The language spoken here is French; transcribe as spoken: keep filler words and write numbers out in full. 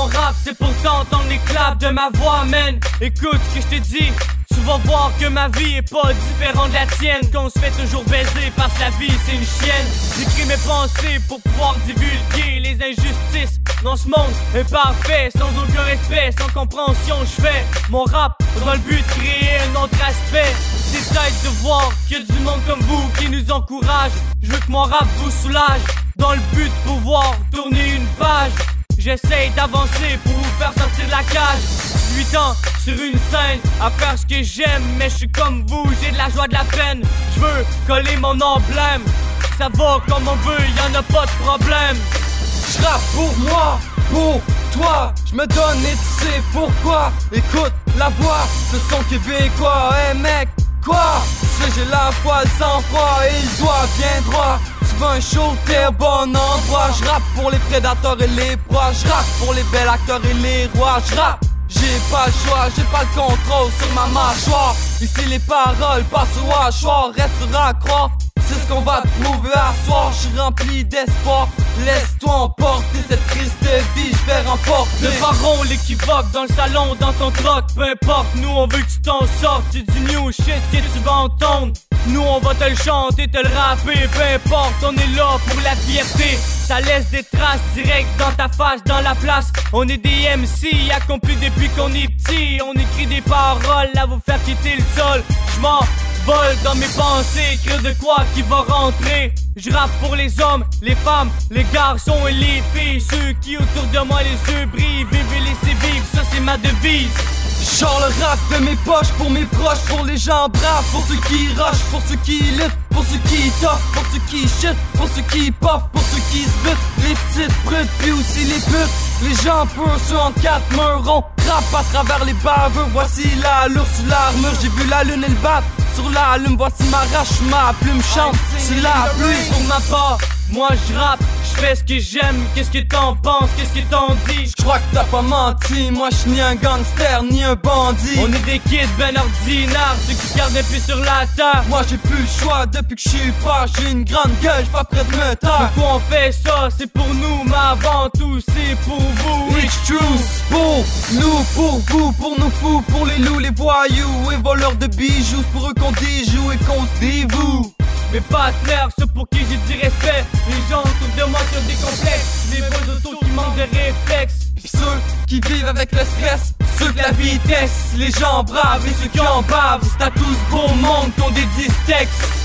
mon rap, c'est pour t'entendre les claps de ma voix, man. Écoute ce que je te dis, tu vas voir que ma vie est pas différente de la tienne. Qu'on se fait toujours baiser parce que la vie c'est une chienne. J'écris mes pensées pour pouvoir divulguer les injustices dans ce monde imparfait, sans aucun respect, sans compréhension. Je fais mon rap dans le but de créer un autre aspect. C'est tête de voir qu'il y a du monde comme vous qui nous encourage. Je veux que mon rap vous soulage, dans le but de pouvoir tourner une page. J'essaye d'avancer pour vous faire sortir de la cage. dix-huit ans sur une scène à faire ce que j'aime, mais je suis comme vous, j'ai de la joie, de la peine. Je veux coller mon emblème, ça va comme on veut, y'en a pas de problème. Je rappe pour moi, pour toi, je me donne et tu sais pourquoi. Écoute la voix, ce son québécois. Hey mec, quoi? Tu sais j'ai la foi, le sang-froid et le doigt bien droit. Tu veux un show, t'es au bon endroit. Je rappe pour les prédateurs et les proies. Je rappe pour les bels acteurs et les rois. Je rappe, j'ai pas le choix, j'ai pas le contrôle sur ma mâchoire. Ici les paroles passent au hachoir, reste sur à croire. C'est ce qu'on va te prouver à soir. Je suis rempli d'espoir, laisse-toi emporter cette triste vie, je vais remporter. Le baron, l'équivoque dans le salon, dans ton troc, peu importe, nous on veut que tu t'en sortes. C'est du new shit que tu vas entendre. Nous on va te le chanter, te le rapper, peu importe, on est là pour la fierté. Ça laisse des traces directes dans ta face, dans la place. On est des M C accomplis depuis qu'on est petit. On écrit des paroles à vous faire quitter le sol. J'm'en vole dans mes pensées, écrire de quoi qui va rentrer. Je rappe pour les hommes, les femmes, les garçons et les filles. Ceux qui autour de moi les yeux brillent, vivez et laissez vivre, ça c'est ma devise. J'sors le rap de mes poches pour mes proches, pour les gens braves, pour ceux qui rushent, pour ceux qui luttent, pour ceux qui toffent, pour ceux qui shit, pour ceux qui puffent, pour ceux qui se butent, les petites brutes, puis aussi les putes, les gens purs, ceux en quatre murs, on rappe à travers les baveux. Voici l'allure sur l'armure, j'ai vu la lune et le bat sur la lune, voici ma rache, ma plume chante, c'est la pluie. Pour ma part, moi je rappe, je fais ce que j'aime, qu'est-ce que t'en penses, qu'est-ce que t'en dis? Je crois que t'as pas menti, moi je suis ni un gangster ni un bandit. On est des kids ben ordinaires, ceux qui gardent les pieds sur la terre. Moi j'ai plus le choix depuis que je suis pas, j'ai une grande gueule, j'suis pas prêt de me taire. Pourquoi on fait ça, c'est pour nous, mais avant tout c'est pour vous. It's true, c'est pour nous, pour vous, pour nos fous, pour les loups, les voyous et voleurs de bijoux. C'est pour eux qu'on déjoue et qu'on se dévoue. Mes partenaires, ceux pour qui j'ai du respect, les gens autour de moi sur des complexes, les beaux autos qui manquent de réflexes. Pis ceux qui vivent avec le stress, ceux que la vitesse, les gens braves et ceux qui en bavent. C'est à tous beau monde qui ont des dix textes.